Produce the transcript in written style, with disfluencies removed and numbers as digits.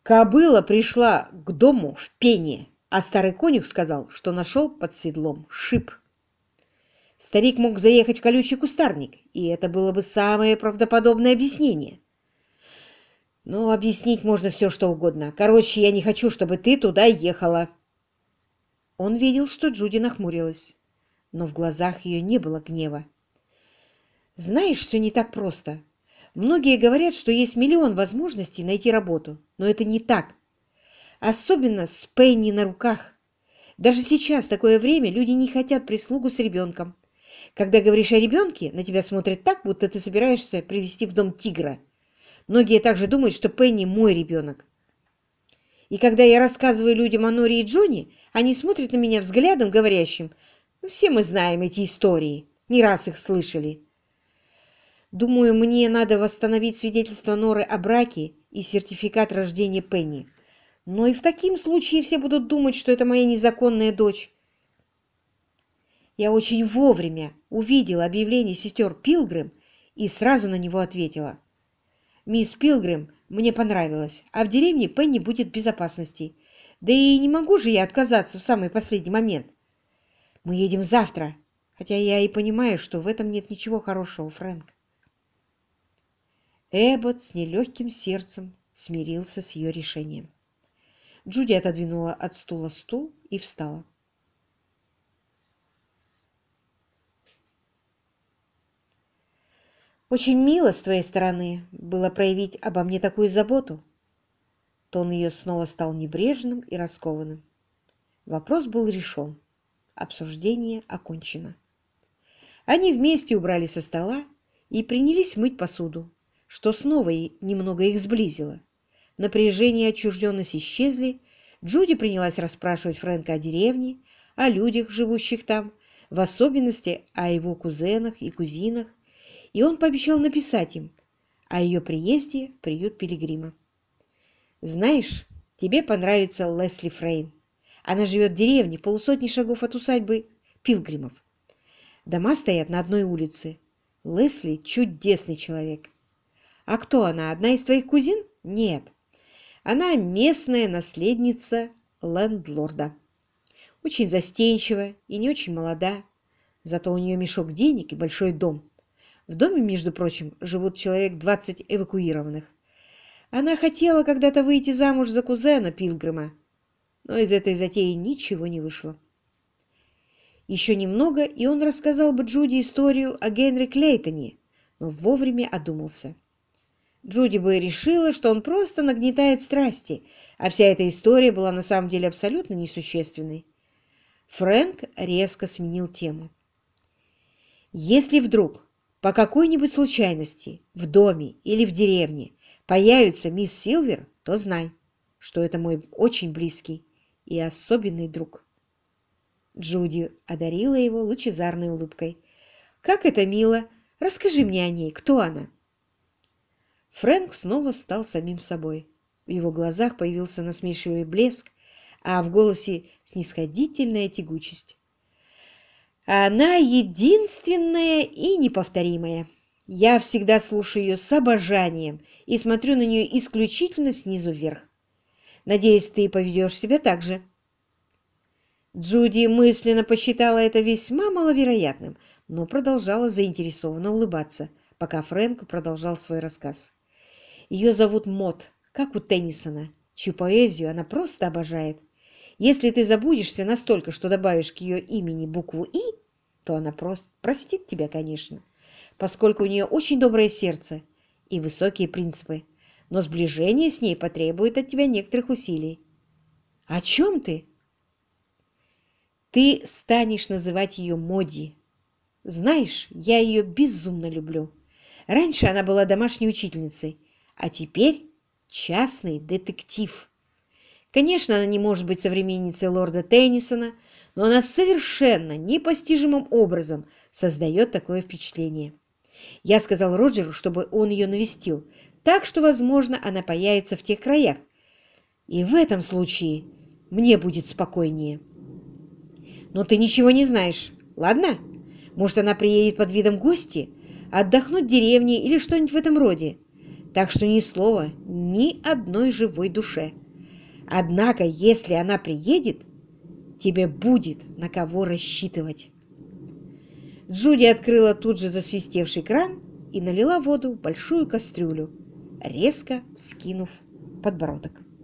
Кобыла пришла к дому в пене, а старый конюх сказал, что нашел под седлом шип. Старик мог заехать в колючий кустарник, и это было бы самое правдоподобное объяснение. Но объяснить можно все, что угодно. Короче, я не хочу, чтобы ты туда ехала. Он видел, что Джуди нахмурилась, но в глазах ее не было гнева. Знаешь, все не так просто. Многие говорят, что есть миллион возможностей найти работу, но это не так. Особенно с Пенни на руках. Даже сейчас, в такое время, люди не хотят прислугу с ребенком. Когда говоришь о ребенке, на тебя смотрят так, будто ты собираешься привести в дом тигра. Многие также думают, что Пенни мой ребенок. И когда я рассказываю людям о Норе и Джонни, они смотрят на меня взглядом, говорящим: «Ну, все мы знаем эти истории, не раз их слышали». Думаю, мне надо восстановить свидетельство Норы о браке и сертификат рождения Пенни. Но и в таком случае все будут думать, что это моя незаконная дочь. Я очень вовремя увидела объявление сестер Пилгрим и сразу на него ответила. Мисс Пилгрим мне понравилась, а в деревне Пенни будет в безопасности. Да и не могу же я отказаться в самый последний момент. Мы едем завтра, хотя я и понимаю, что в этом нет ничего хорошего, Фрэнк. Эббот с нелегким сердцем смирился с ее решением. Джуди отодвинула от стула стул и встала. «Очень мило с твоей стороны было проявить обо мне такую заботу». Тон ее снова стал небрежным и раскованным. Вопрос был решен. Обсуждение окончено. Они вместе убрали со стола и принялись мыть посуду, что снова немного их сблизило. Напряжение и отчужденность исчезли. Джуди принялась расспрашивать Фрэнка о деревне, о людях, живущих там, в особенности о его кузенах и кузинах, и он пообещал написать им о ее приезде в приют Пилигрима. «Знаешь, тебе понравится Лесли Фрейн. Она живет в деревне, полусотни шагов от усадьбы Пилгримов. Дома стоят на одной улице. Лесли — чудесный человек. А кто она, одна из твоих кузин? Нет. Она местная наследница лендлорда. Очень застенчивая и не очень молода. Зато у нее мешок денег и большой дом. В доме, между прочим, живут человек 20 эвакуированных. Она хотела когда-то выйти замуж за кузена Пилгрима, но из этой затеи ничего не вышло. Еще немного, и он рассказал бы Джуди историю о Генри Клейтоне, но вовремя одумался. Джуди бы решила, что он просто нагнетает страсти, а вся эта история была на самом деле абсолютно несущественной. Фрэнк резко сменил тему. «Если вдруг по какой-нибудь случайности в доме или в деревне появится мисс Силвер, то знай, что это мой очень близкий и особенный друг». Джуди одарила его лучезарной улыбкой. «Как это мило! Расскажи мне о ней. Кто она?» Фрэнк снова стал самим собой. В его глазах появился насмешливый блеск, а в голосе снисходительная тягучесть. «Она единственная и неповторимая. Я всегда слушаю ее с обожанием и смотрю на нее исключительно снизу вверх. Надеюсь, ты поведешь себя так же». Джуди мысленно посчитала это весьма маловероятным, но продолжала заинтересованно улыбаться, пока Фрэнк продолжал свой рассказ. Ее зовут Мот, как у Теннисона, чью поэзию она просто обожает. Если ты забудешься настолько, что добавишь к ее имени букву «И», то она простит тебя, конечно, поскольку у нее очень доброе сердце и высокие принципы, но сближение с ней потребует от тебя некоторых усилий. «О чем ты?» «Ты станешь называть ее Модди. Знаешь, я ее безумно люблю. Раньше она была домашней учительницей, а теперь частный детектив. Конечно, она не может быть современницей лорда Теннисона, но она совершенно непостижимым образом создает такое впечатление. Я сказал Роджеру, чтобы он ее навестил, так что, возможно, она появится в тех краях. И в этом случае мне будет спокойнее. Но ты ничего не знаешь, ладно? Может, она приедет под видом гости, отдохнуть в деревне или что-нибудь в этом роде. так что ни слова ни одной живой душе. Однако, если она приедет, тебе будет на кого рассчитывать». Джуди открыла тут же засвистевший кран и налила воду в большую кастрюлю, резко вскинув подбородок.